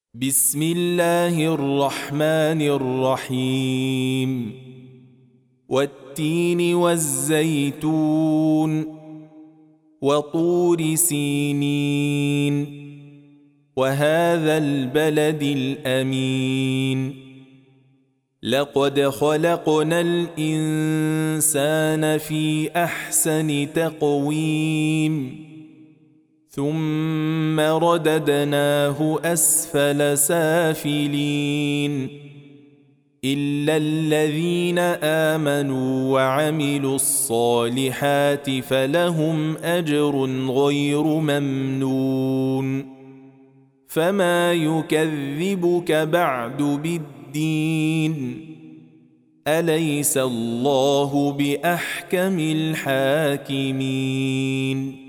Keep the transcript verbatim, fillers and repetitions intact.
بسم الله الرحمن الرحيم والتين والزيتون وطور سينين وهذا البلد الأمين لقد خلقنا الإنسان في أحسن تقويم ثم رددناه أسفل سافلين إلا الذين آمنوا وعملوا الصالحات فلهم أجر غير ممنون فما يكذبك بعد بالدين أليس الله بأحكم الحاكمين